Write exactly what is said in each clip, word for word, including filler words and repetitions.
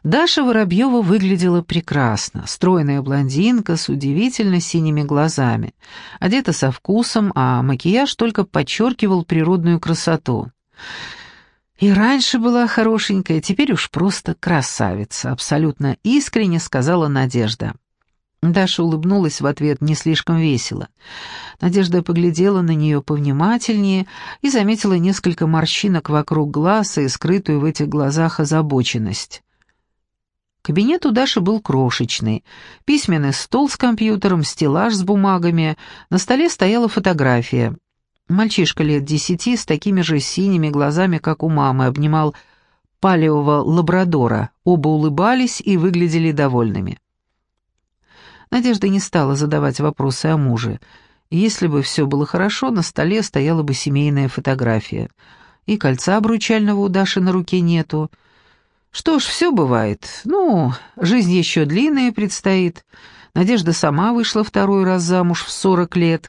Даша Воробьева выглядела прекрасно. Стройная блондинка с удивительно синими глазами. Одета со вкусом, а макияж только подчеркивал природную красоту. И раньше была хорошенькая, теперь уж просто красавица, абсолютно искренне сказала Надежда. Даша улыбнулась в ответ не слишком весело. Надежда поглядела на нее повнимательнее и заметила несколько морщинок вокруг глаз и скрытую в этих глазах озабоченность. Кабинет у Даши был крошечный. Письменный стол с компьютером, стеллаж с бумагами, на столе стояла фотография. Мальчишка лет десяти с такими же синими глазами, как у мамы, обнимал палевого лабрадора. Оба улыбались и выглядели довольными. Надежда не стала задавать вопросы о муже. Если бы все было хорошо, на столе стояла бы семейная фотография. И кольца обручального у Даши на руке нету. Что ж, все бывает. Ну, жизнь еще длинная предстоит. Надежда сама вышла второй раз замуж в сорок лет.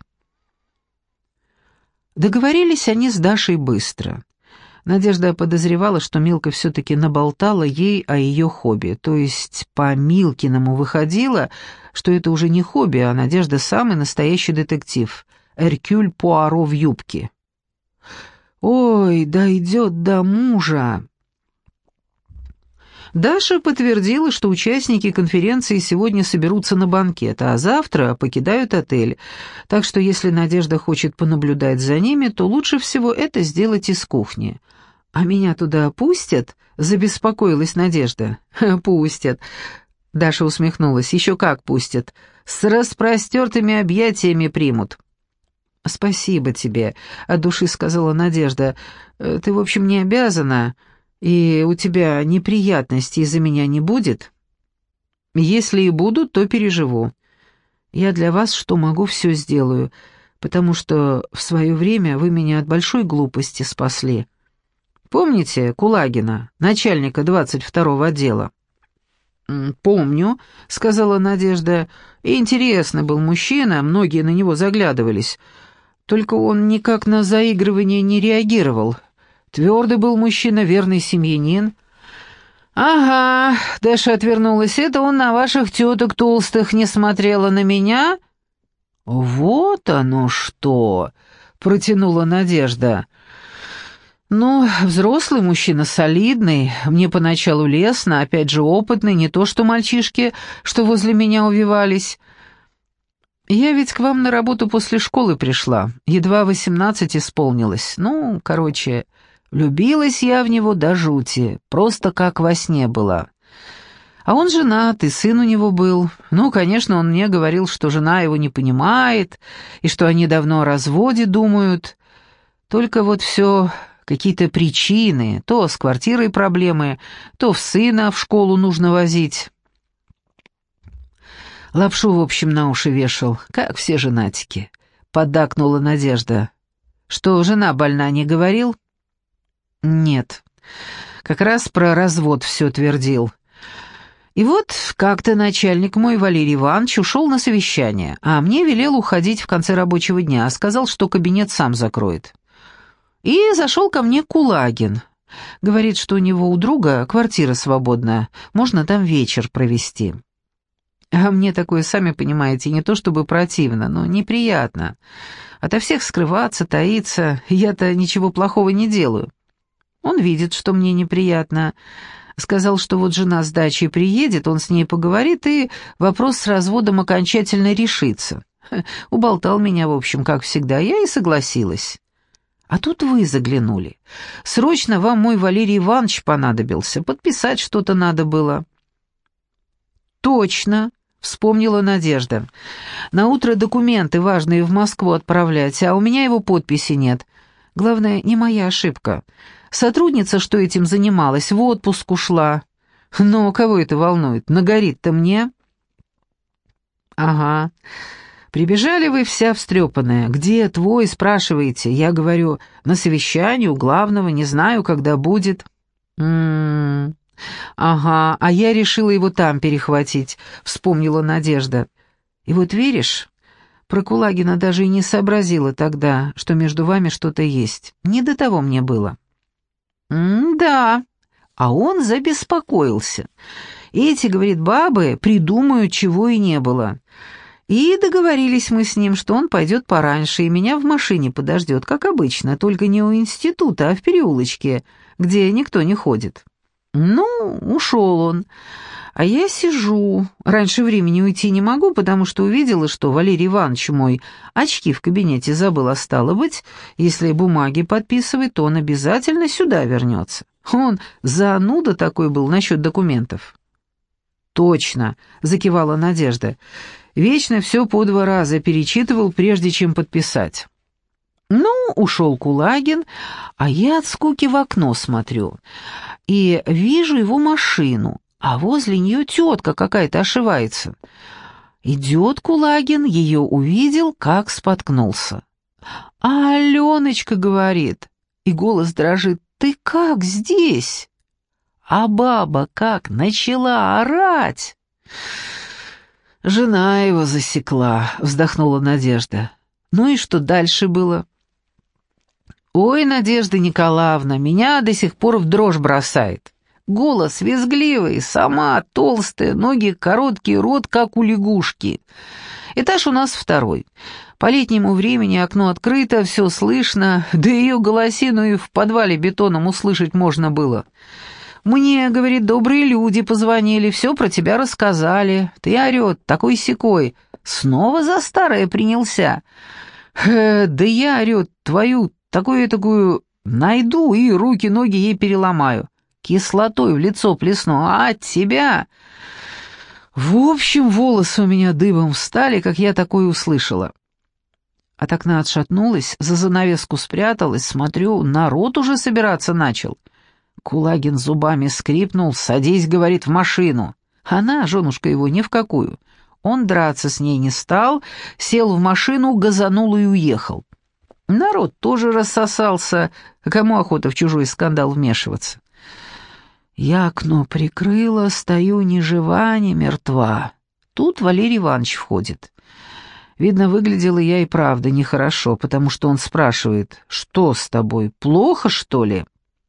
Договорились они с Дашей быстро. Надежда подозревала, что Милка все-таки наболтала ей о ее хобби. То есть по Милкиному выходило, что это уже не хобби, а Надежда самый настоящий детектив. Эркюль Пуаро в юбке. «Ой, дойдет до мужа!» Даша подтвердила, что участники конференции сегодня соберутся на банкет, а завтра покидают отель, так что если Надежда хочет понаблюдать за ними, то лучше всего это сделать из кухни. «А меня туда пустят?» — забеспокоилась Надежда. «Пустят». Даша усмехнулась. «Еще как пустят. С распростертыми объятиями примут». «Спасибо тебе», — от души сказала Надежда. «Ты, в общем, не обязана, и у тебя неприятностей из-за меня не будет?» «Если и будут, то переживу. Я для вас, что могу, все сделаю, потому что в свое время вы меня от большой глупости спасли. Помните Кулагина, начальника двадцать второго отдела?» «Помню», — сказала Надежда. «Интересный был мужчина, многие на него заглядывались. Только он никак на заигрывание не реагировал. Твердый был мужчина, верный семьянин». «Ага», — Даша отвернулась, — «это он на ваших теток толстых не смотрела на меня?» «Вот оно что!» — протянула Надежда. «Ну, взрослый мужчина, солидный, мне поначалу лестно, опять же опытный, не то что мальчишки, что возле меня увивались. Я ведь к вам на работу после школы пришла, едва восемнадцать исполнилось. Ну, короче, влюбилась я в него до жути, просто как во сне была. А он женат, и сын у него был. Ну, конечно, он мне говорил, что жена его не понимает, и что они давно о разводе думают. Только вот все... Какие-то причины, то с квартирой проблемы, то в сына в школу нужно возить. Лапшу, в общем, на уши вешал, как все женатики. Поддакнула Надежда. Что, жена больна, не говорил? Нет, как раз про развод все твердил. И вот как-то начальник мой, Валерий Иванович, ушел на совещание, а мне велел уходить в конце рабочего дня, сказал, что кабинет сам закроет. И зашел ко мне Кулагин. Говорит, что у него у друга квартира свободная, можно там вечер провести. А мне такое, сами понимаете, не то чтобы противно, но неприятно. Ото всех скрываться, таиться, я-то ничего плохого не делаю. Он видит, что мне неприятно. Сказал, что вот жена с дачей приедет, он с ней поговорит, и вопрос с разводом окончательно решится. Уболтал меня, в общем, как всегда, я и согласилась. А тут вы заглянули. Срочно вам мой Валерий Иванович понадобился, подписать что-то надо было». «Точно», — вспомнила Надежда. «Наутро документы важные в Москву отправлять, а у меня его подписи нет. Главное, не моя ошибка. Сотрудница, что этим занималась, в отпуск ушла. Но кого это волнует? Нагорит-то мне». «Ага». Прибежали вы вся встрепанная. «Где твой?» — спрашиваете. Я говорю, на совещании у главного, не знаю, когда будет. «М-м-м, ага, а я решила его там перехватить», — вспомнила Надежда. «И вот веришь, про Кулагина даже и не сообразила тогда, что между вами что-то есть. Не до того мне было». «М-да», А он забеспокоился. Эти, говорит, бабы придумают, чего и не было. И договорились мы с ним, что он пойдет пораньше и меня в машине подождет, как обычно, только не у института, а в переулочке, где никто не ходит. Ну, ушел он. А я сижу. Раньше времени уйти не могу, потому что увидела, что Валерий Иванович мой очки в кабинете забыл, а стало быть, если бумаги подписывает, то он обязательно сюда вернется. Он зануда такой был насчет документов. «Точно», — закивала Надежда. «Вечно все по два раза перечитывал, прежде чем подписать». Ну, ушел Кулагин, а я от скуки в окно смотрю. И вижу его машину, а возле нее тетка какая-то ошивается. Идет Кулагин, ее увидел, как споткнулся. «А Аленочка, — говорит, — и голос дрожит, — ты как здесь?» А баба как начала орать. «Жена его засекла», — вздохнула Надежда. «Ну и что дальше было?» «Ой, Надежда Николаевна, меня до сих пор в дрожь бросает. Голос визгливый, сама толстая, ноги короткие, рот как у лягушки. Этаж у нас второй. По летнему времени окно открыто, все слышно, да ее голосину и в подвале бетоном услышать можно было. Мне, говорит, добрые люди позвонили, все про тебя рассказали. Ты, орет, такой-сякой, снова за старое принялся. Э, да я, орет, твою такую-такую найду и руки-ноги ей переломаю. Кислотой в лицо плесну, а от тебя...» В общем, волосы у меня дыбом встали, как я такое услышала. От окна отшатнулась, за занавеску спряталась, смотрю, народ уже собираться начал. Кулагин зубами скрипнул, «Садись, — говорит, — в машину». Она, женушка его, ни в какую. Он драться с ней не стал, сел в машину, газанул и уехал. Народ тоже рассосался, кому охота в чужой скандал вмешиваться. Я окно прикрыла, стою ни жива, ни мертва. Тут Валерий Иванович входит. Видно, выглядела я и правда нехорошо, потому что он спрашивает: «Что с тобой, плохо, что ли?»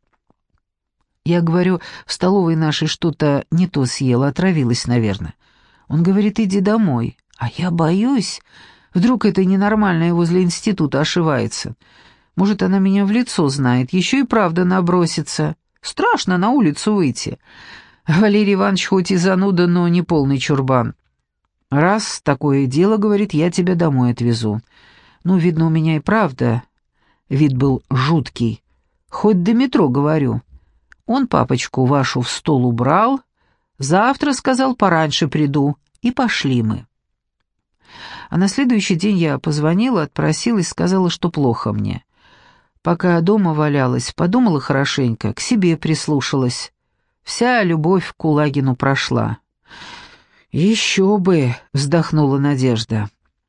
Я говорю, в столовой нашей что-то не то съела, отравилась, наверное. Он говорит: «Иди домой». А я боюсь, вдруг это ненормальное возле института ошивается. Может, она меня в лицо знает, еще и правда набросится. Страшно на улицу выйти. Валерий Иванович хоть и зануда, но не полный чурбан. «Раз такое дело, — говорит, — я тебя домой отвезу». Ну, видно, у меня и правда вид был жуткий. Хоть до метро, говорю. Он папочку вашу в стол убрал, завтра, сказал, пораньше приду, и пошли мы. А на следующий день я позвонила, отпросилась, сказала, что плохо мне. Пока дома валялась, подумала хорошенько, к себе прислушалась. Вся любовь к Кулагину прошла. «Еще бы!» — вздохнула Надежда.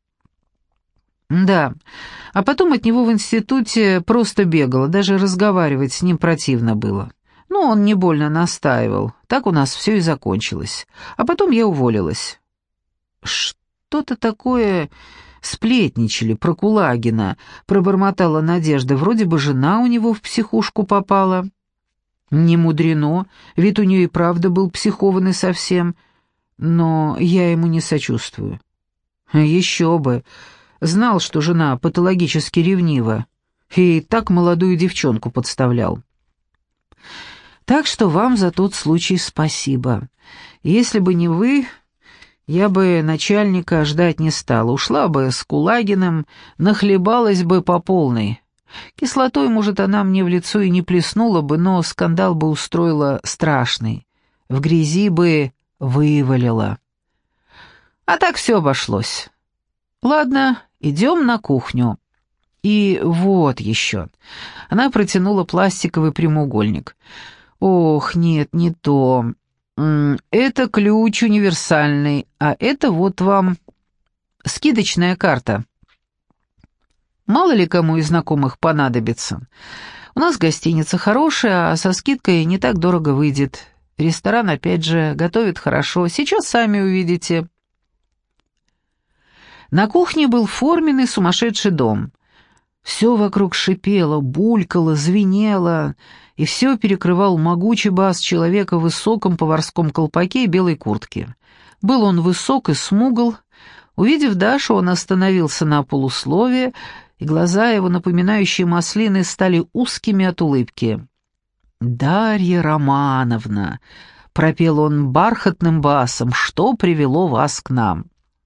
Да, а потом от него в институте просто бегала, даже разговаривать с ним противно было. Ну, он не больно настаивал, так у нас все и закончилось. А потом я уволилась. Что-то такое... «Сплетничали про Кулагина», — пробормотала Надежда. «Вроде бы жена у него в психушку попала». «Не мудрено, вид у нее и правда был психованный совсем, но я ему не сочувствую». «Еще бы! Знал, что жена патологически ревнива, и так молодую девчонку подставлял». «Так что вам за тот случай спасибо. Если бы не вы... Я бы начальника ждать не стала, ушла бы с Кулагиным, нахлебалась бы по полной. Кислотой, может, она мне в лицо и не плеснула бы, но скандал бы устроила страшный. В грязи бы вывалила. А так все обошлось. Ладно, идем на кухню. И вот еще». Она протянула пластиковый прямоугольник. «Ох, нет, не то. Это ключ универсальный, а это вот вам скидочная карта. Мало ли кому из знакомых понадобится. У нас гостиница хорошая, а со скидкой не так дорого выйдет. Ресторан, опять же, готовит хорошо. Сейчас сами увидите». На кухне был форменный сумасшедший дом. Все вокруг шипело, булькало, звенело, и все перекрывал могучий бас человека в высоком поварском колпаке и белой куртке. Был он высок и смугл. Увидев Дашу, он остановился на полусловие, и глаза его, напоминающие маслины, стали узкими от улыбки. «Дарья Романовна», — пропел он бархатным басом, — «что привело вас к нам?»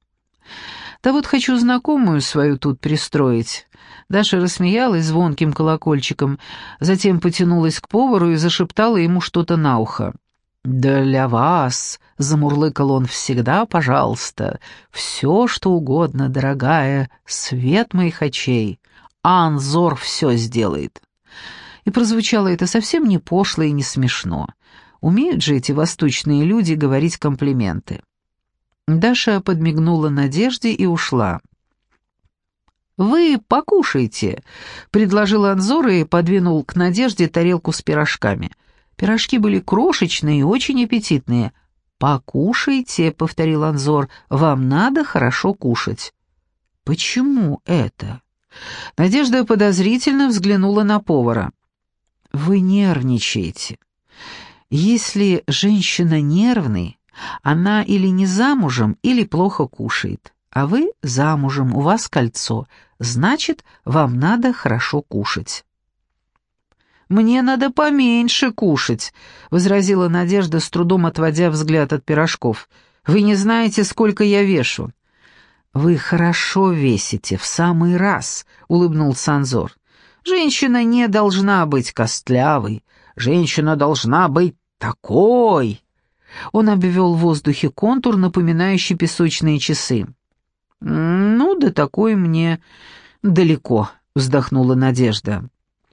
«Да вот хочу знакомую свою тут пристроить». Даша рассмеялась звонким колокольчиком, затем потянулась к повару и зашептала ему что-то на ухо. «Для вас», — замурлыкал он, — «всегда, пожалуйста, все, что угодно, дорогая, свет моих очей, Анзор все сделает». И прозвучало это совсем не пошло и не смешно. Умеют же эти восточные люди говорить комплименты. Даша подмигнула Надежде и ушла. «Вы покушайте», — предложил Анзор и подвинул к Надежде тарелку с пирожками. Пирожки были крошечные и очень аппетитные. «Покушайте», — повторил Анзор, — «вам надо хорошо кушать». «Почему это?» Надежда подозрительно взглянула на повара. «Вы нервничаете. Если женщина нервный, она или не замужем, или плохо кушает. А вы замужем, у вас кольцо, значит, вам надо хорошо кушать». «Мне надо поменьше кушать», — возразила Надежда, с трудом отводя взгляд от пирожков. «Вы не знаете, сколько я вешу». «Вы хорошо весите, в самый раз», — улыбнулся Анзор. «Женщина не должна быть костлявой, женщина должна быть такой». Он обвел в воздухе контур, напоминающий песочные часы. «Ну, да такой мне далеко», — вздохнула Надежда.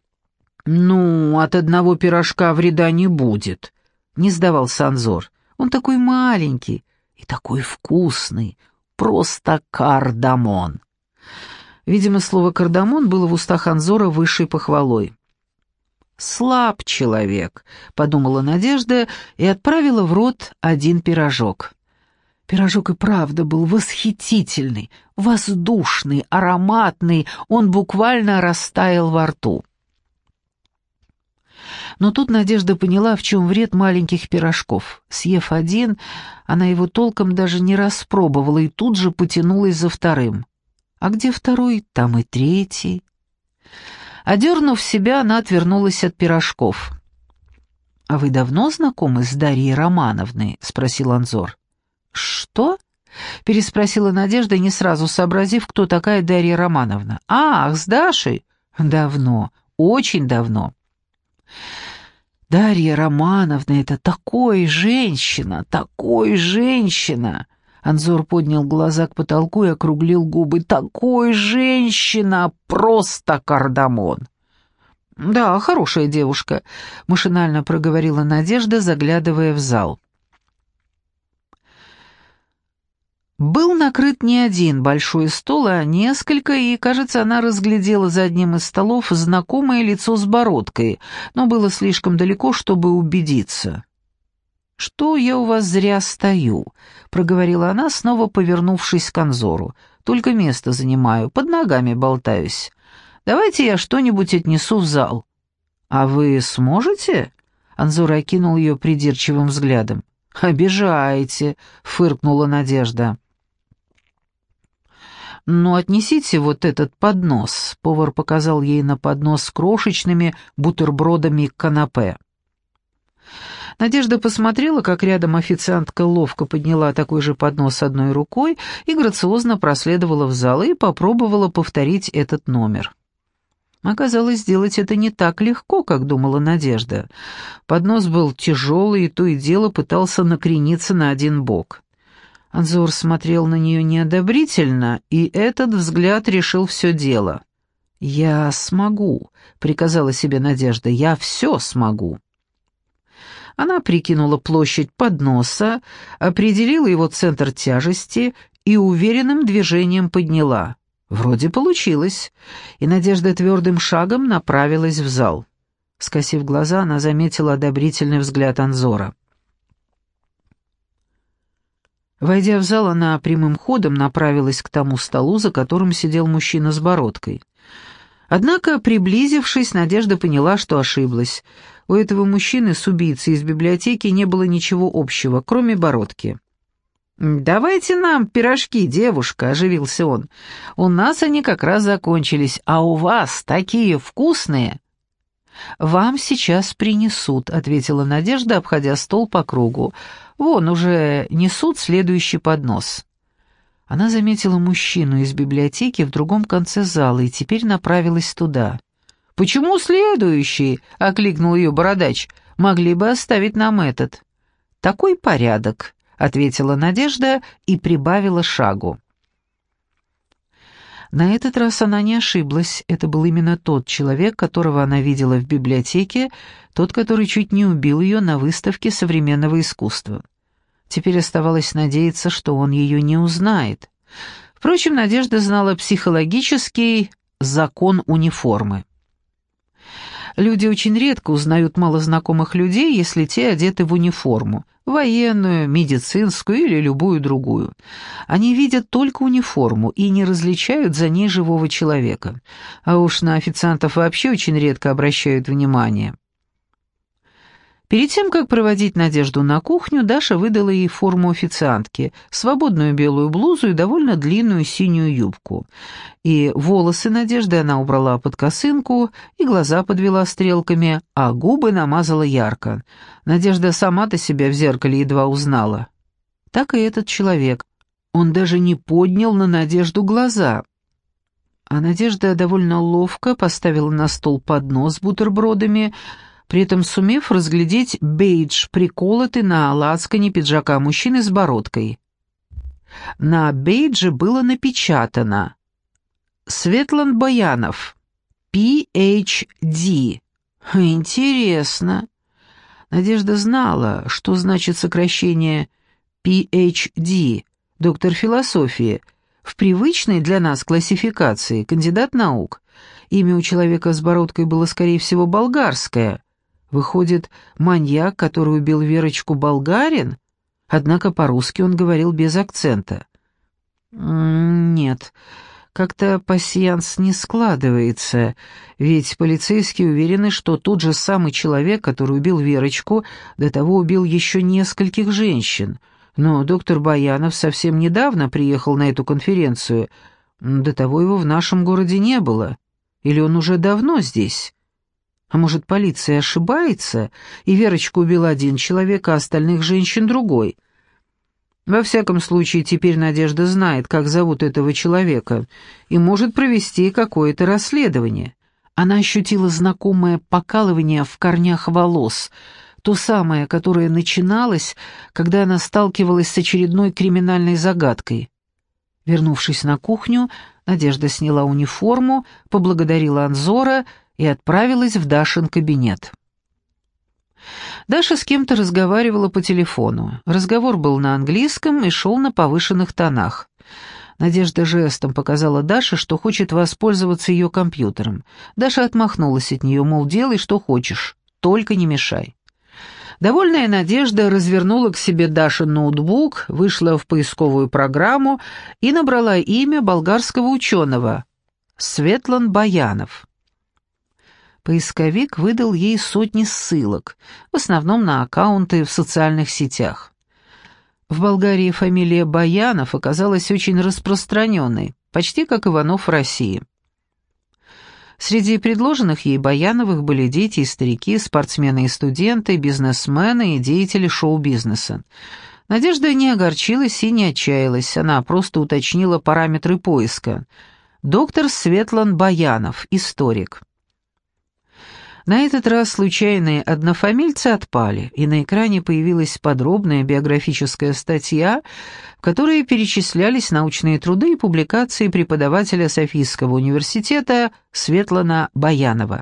«Ну, от одного пирожка вреда не будет», — не сдавался Анзор. «Он такой маленький и такой вкусный, просто кардамон». Видимо, слово «кардамон» было в устах Анзора высшей похвалой. «Слаб человек», — подумала Надежда и отправила в рот один пирожок. Пирожок и правда был восхитительный, воздушный, ароматный, он буквально растаял во рту. Но тут Надежда поняла, в чем вред маленьких пирожков. Съев один, она его толком даже не распробовала и тут же потянулась за вторым. А где второй, там и третий. Одернув себя, она отвернулась от пирожков. «А вы давно знакомы с Дарьей Романовной?» — спросил Анзор. «Что?» — переспросила Надежда, не сразу сообразив, кто такая Дарья Романовна. «Ах, с Дашей?» «Давно, очень давно». «Дарья Романовна — это такой женщина, такой женщина!» Анзор поднял глаза к потолку и округлил губы. «Такой женщина! Просто кардамон!» «Да, хорошая девушка», — машинально проговорила Надежда, заглядывая в зал. Был накрыт не один большой стол, а несколько, и, кажется, она разглядела за одним из столов знакомое лицо с бородкой, но было слишком далеко, чтобы убедиться. «Что я у вас зря стою?» — проговорила она, снова повернувшись к Анзору. «Только место занимаю, под ногами болтаюсь. Давайте я что-нибудь отнесу в зал». «А вы сможете?» — Анзор окинул ее придирчивым взглядом. «Обижаете», — фыркнула Надежда. «Ну, отнесите вот этот поднос», — повар показал ей на поднос с крошечными бутербродами канапе. Надежда посмотрела, как рядом официантка ловко подняла такой же поднос одной рукой и грациозно проследовала в зал и попробовала повторить этот номер. Оказалось, сделать это не так легко, как думала Надежда. Поднос был тяжелый и то и дело пытался накрениться на один бок. Анзор смотрел на нее неодобрительно, и этот взгляд решил все дело. «Я смогу», — приказала себе Надежда, — «я все смогу». Она прикинула площадь подноса, определила его центр тяжести и уверенным движением подняла. Вроде получилось, и Надежда твердым шагом направилась в зал. Скосив глаза, она заметила одобрительный взгляд Анзора. Войдя в зал, она прямым ходом направилась к тому столу, за которым сидел мужчина с бородкой. Однако, приблизившись, Надежда поняла, что ошиблась. У этого мужчины с убийцей из библиотеки не было ничего общего, кроме бородки. «Давайте нам пирожки, девушка», — оживился он. «У нас они как раз закончились, а у вас такие вкусные». «Вам сейчас принесут», — ответила Надежда, обходя стол по кругу. «Вон уже несут следующий поднос». Она заметила мужчину из библиотеки в другом конце зала и теперь направилась туда. «Почему следующий?» — окликнул ее бородач. «Могли бы оставить нам этот». «Такой порядок», — ответила Надежда и прибавила шагу. На этот раз она не ошиблась. Это был именно тот человек, которого она видела в библиотеке, тот, который чуть не убил ее на выставке современного искусства. Теперь оставалось надеяться, что он ее не узнает. Впрочем, Надежда знала психологический закон униформы. Люди очень редко узнают малознакомых людей, если те одеты в униформу, военную, медицинскую или любую другую. Они видят только униформу и не различают за ней живого человека. А уж на официантов вообще очень редко обращают внимание. Перед тем, как проводить Надежду на кухню, Даша выдала ей форму официантки, свободную белую блузу и довольно длинную синюю юбку. И волосы Надежды она убрала под косынку, и глаза подвела стрелками, а губы намазала ярко. Надежда сама-то себя в зеркале едва узнала. Так и этот человек. Он даже не поднял на Надежду глаза. А Надежда довольно ловко поставила на стол поднос с бутербродами, при этом сумев разглядеть бейдж, приколотый на лацкане пиджака мужчины с бородкой. На бейдже было напечатано «Светлан Баянов, пи эйч ди». Интересно. Надежда знала, что значит сокращение пи эйч ди, доктор философии, в привычной для нас классификации, кандидат наук. Имя у человека с бородкой было, скорее всего, болгарское. Выходит, маньяк, который убил Верочку, болгарин? Однако по-русски он говорил без акцента. Нет, как-то пасьянс не складывается, ведь полицейские уверены, что тот же самый человек, который убил Верочку, до того убил еще нескольких женщин. Но доктор Баянов совсем недавно приехал на эту конференцию. До того его в нашем городе не было. Или он уже давно здесь? А может, полиция ошибается, и Верочку убил один человек, а остальных женщин другой? Во всяком случае, теперь Надежда знает, как зовут этого человека, и может провести какое-то расследование. Она ощутила знакомое покалывание в корнях волос, то самое, которое начиналось, когда она сталкивалась с очередной криминальной загадкой. Вернувшись на кухню, Надежда сняла униформу, поблагодарила Анзора и отправилась в Дашин кабинет. Даша с кем-то разговаривала по телефону. Разговор был на английском и шел на повышенных тонах. Надежда жестом показала Даше, что хочет воспользоваться ее компьютером. Даша отмахнулась от нее, мол, делай, что хочешь, только не мешай. Довольная Надежда развернула к себе Дашин ноутбук, вышла в поисковую программу и набрала имя болгарского ученого — Светлан Баянов. Поисковик выдал ей сотни ссылок, в основном на аккаунты в социальных сетях. В Болгарии фамилия Баянов оказалась очень распространенной, почти как Иванов в России. Среди предложенных ей Баяновых были дети и старики, спортсмены и студенты, бизнесмены и деятели шоу-бизнеса. Надежда не огорчилась и не отчаялась, она просто уточнила параметры поиска. Доктор Светлан Баянов, историк. На этот раз случайные однофамильцы отпали, и на экране появилась подробная биографическая статья, в которой перечислялись научные труды и публикации преподавателя Софийского университета Светлана Баянова.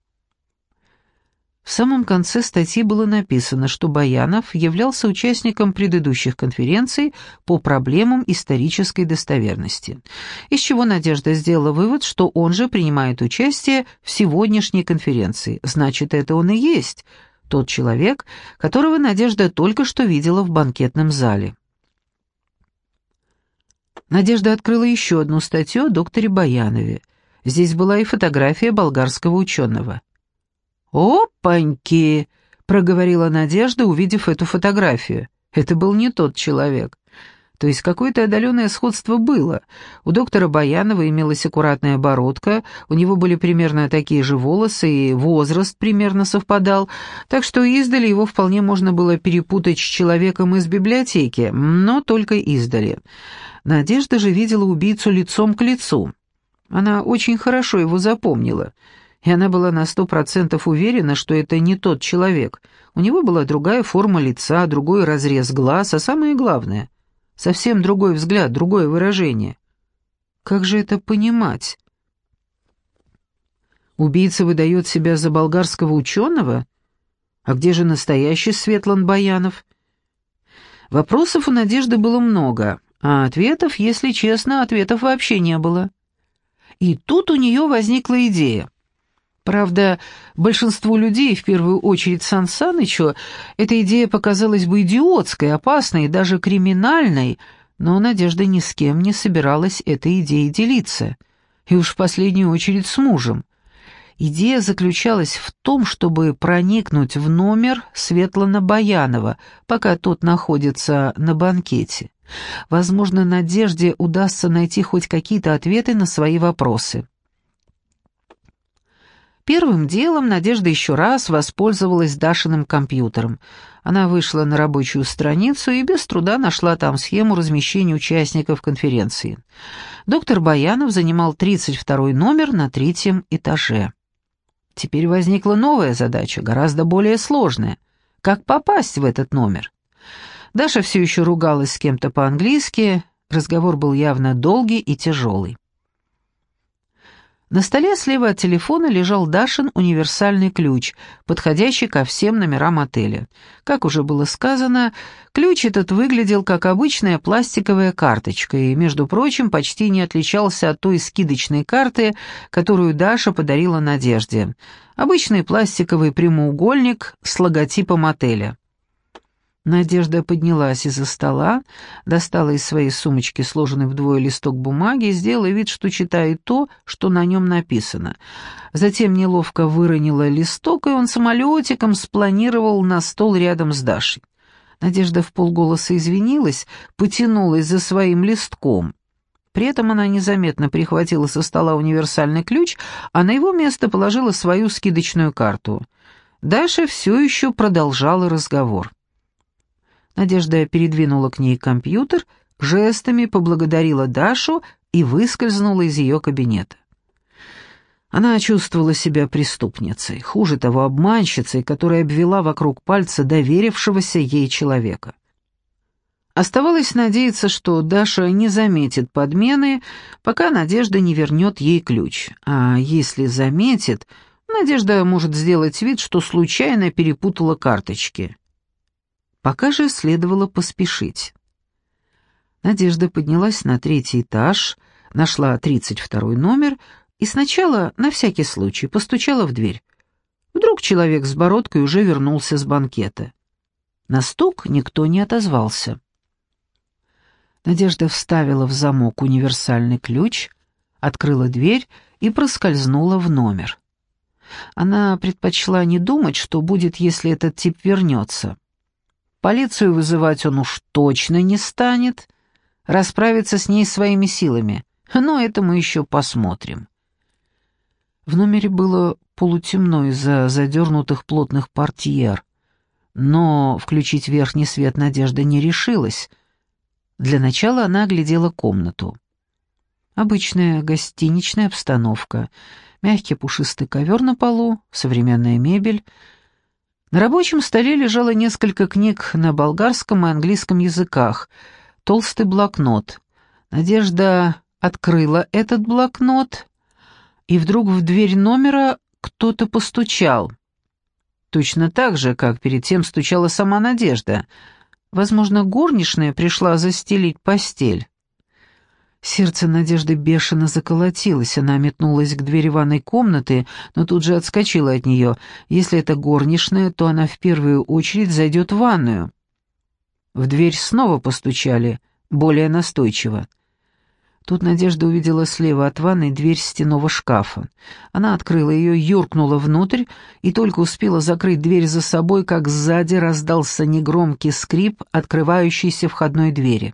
В самом конце статьи было написано, что Баянов являлся участником предыдущих конференций по проблемам исторической достоверности, из чего Надежда сделала вывод, что он же принимает участие в сегодняшней конференции. Значит, это он и есть тот человек, которого Надежда только что видела в банкетном зале. Надежда открыла еще одну статью о докторе Баянове. Здесь была и фотография болгарского ученого. «Опаньки!» — проговорила Надежда, увидев эту фотографию. Это был не тот человек. То есть какое-то отдаленное сходство было. У доктора Баянова имелась аккуратная бородка, у него были примерно такие же волосы, и возраст примерно совпадал, так что издали его вполне можно было перепутать с человеком из библиотеки, но только издали. Надежда же видела убийцу лицом к лицу. Она очень хорошо его запомнила, и она была на сто процентов уверена, что это не тот человек. У него была другая форма лица, другой разрез глаз, а самое главное — совсем другой взгляд, другое выражение. Как же это понимать? Убийца выдает себя за болгарского ученого? А где же настоящий Светлан Баянов? Вопросов у Надежды было много, а ответов, если честно, ответов вообще не было. И тут у нее возникла идея. Правда, большинству людей, в первую очередь Сан Санычу, эта идея показалась бы идиотской, опасной и даже криминальной, но Надежда ни с кем не собиралась этой идеей делиться, и уж в последнюю очередь с мужем. Идея заключалась в том, чтобы проникнуть в номер Светлана Баянова, пока тот находится на банкете. Возможно, Надежде удастся найти хоть какие-то ответы на свои вопросы. Первым делом Надежда еще раз воспользовалась Дашиным компьютером. Она вышла на рабочую страницу и без труда нашла там схему размещения участников конференции. Доктор Баянов занимал тридцать второй номер на третьем этаже. Теперь возникла новая задача, гораздо более сложная. Как попасть в этот номер? Даша все еще ругалась с кем-то по-английски, разговор был явно долгий и тяжелый. На столе слева от телефона лежал Дашин универсальный ключ, подходящий ко всем номерам отеля. Как уже было сказано, ключ этот выглядел как обычная пластиковая карточка и, между прочим, почти не отличался от той скидочной карты, которую Даша подарила Надежде. Обычный пластиковый прямоугольник с логотипом отеля. Надежда поднялась из-за стола, достала из своей сумочки сложенный вдвое листок бумаги и сделала вид, что читает то, что на нем написано. Затем неловко выронила листок, и он самолетиком спланировал на стол рядом с Дашей. Надежда вполголоса извинилась, потянулась за своим листком. При этом она незаметно прихватила со стола универсальный ключ, а на его место положила свою скидочную карту. Даша все еще продолжала разговор. Надежда передвинула к ней компьютер, жестами поблагодарила Дашу и выскользнула из ее кабинета. Она чувствовала себя преступницей, хуже того, обманщицей, которая обвела вокруг пальца доверившегося ей человека. Оставалось надеяться, что Даша не заметит подмены, пока Надежда не вернет ей ключ. А если заметит, Надежда может сделать вид, что случайно перепутала карточки. Пока же следовало поспешить. Надежда поднялась на третий этаж, нашла тридцать второй номер и сначала, на всякий случай, постучала в дверь. Вдруг человек с бородкой уже вернулся с банкета. На стук никто не отозвался. Надежда вставила в замок универсальный ключ, открыла дверь и проскользнула в номер. Она предпочла не думать, что будет, если этот тип вернется. Полицию вызывать он уж точно не станет, расправиться с ней своими силами, но это мы еще посмотрим. В номере было полутемно из-за задернутых плотных портьер, но включить верхний свет Надежда не решилась. Для начала она оглядела комнату. Обычная гостиничная обстановка, мягкий пушистый ковер на полу, современная мебель. На рабочем столе лежало несколько книг на болгарском и английском языках, толстый блокнот. Надежда открыла этот блокнот, и вдруг в дверь номера кто-то постучал. Точно так же, как перед тем стучала сама Надежда. Возможно, горничная пришла застелить постель. Сердце Надежды бешено заколотилось, она метнулась к двери ванной комнаты, но тут же отскочила от нее. Если это горничная, то она в первую очередь зайдет в ванную. В дверь снова постучали, более настойчиво. Тут Надежда увидела слева от ванной дверь стенного шкафа. Она открыла ее, юркнула внутрь и только успела закрыть дверь за собой, как сзади раздался негромкий скрип открывающейся входной двери.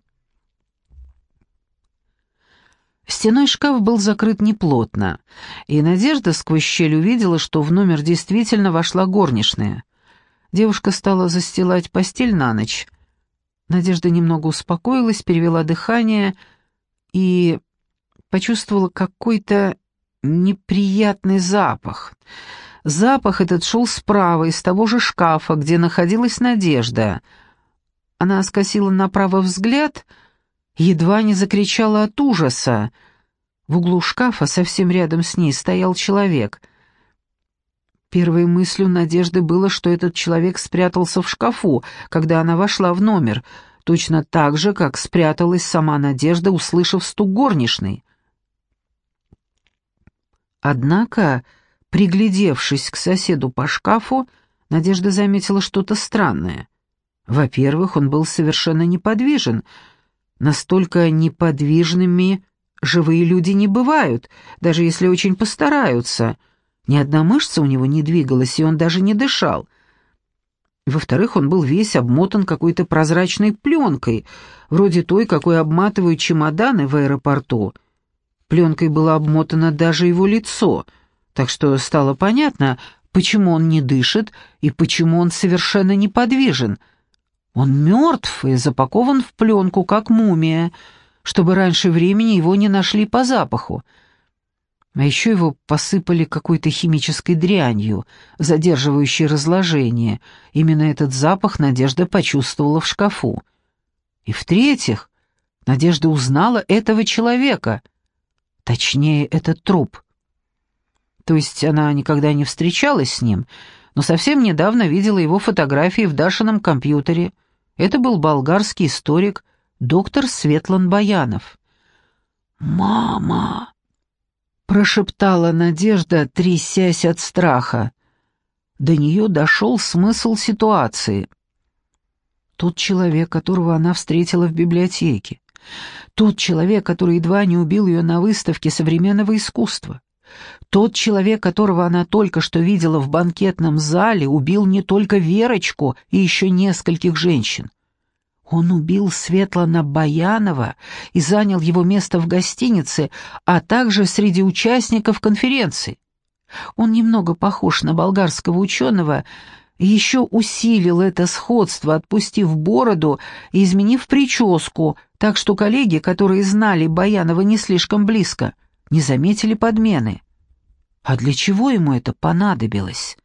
Стенной шкаф был закрыт неплотно, и Надежда сквозь щель увидела, что в номер действительно вошла горничная. Девушка стала застилать постель на ночь. Надежда немного успокоилась, перевела дыхание и почувствовала какой-то неприятный запах. Запах этот шел справа, из того же шкафа, где находилась Надежда. Она скосила направо взгляд, едва не закричала от ужаса. В углу шкафа, совсем рядом с ней, стоял человек. Первой мыслью Надежды было, что этот человек спрятался в шкафу, когда она вошла в номер, точно так же, как спряталась сама Надежда, услышав стук горничной. Однако, приглядевшись к соседу по шкафу, Надежда заметила что-то странное. Во-первых, он был совершенно неподвижен. Настолько неподвижными живые люди не бывают, даже если очень постараются. Ни одна мышца у него не двигалась, и он даже не дышал. Во-вторых, он был весь обмотан какой-то прозрачной пленкой, вроде той, какой обматывают чемоданы в аэропорту. Пленкой было обмотано даже его лицо, так что стало понятно, почему он не дышит и почему он совершенно неподвижен. Он мертв и запакован в пленку, как мумия, чтобы раньше времени его не нашли по запаху. А еще его посыпали какой-то химической дрянью, задерживающей разложение. Именно этот запах Надежда почувствовала в шкафу. И в-третьих, Надежда узнала этого человека. Точнее, этот труп. То есть она никогда не встречалась с ним, но совсем недавно видела его фотографии в Дашином компьютере. Это был болгарский историк доктор Светлан Баянов. «Мама!» прошептала Надежда, трясясь от страха. До нее дошел смысл ситуации. Тот человек, которого она встретила в библиотеке. Тот человек, который едва не убил ее на выставке современного искусства. Тот человек, которого она только что видела в банкетном зале, убил не только Верочку и еще нескольких женщин. Он убил Светлана Баянова и занял его место в гостинице, а также среди участников конференции. Он немного похож на болгарского ученого и еще усилил это сходство, отпустив бороду и изменив прическу, так что коллеги, которые знали Баянова не слишком близко, не заметили подмены. А для чего ему это понадобилось?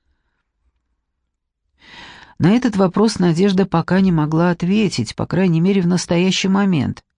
На этот вопрос Надежда пока не могла ответить, по крайней мере, в настоящий момент.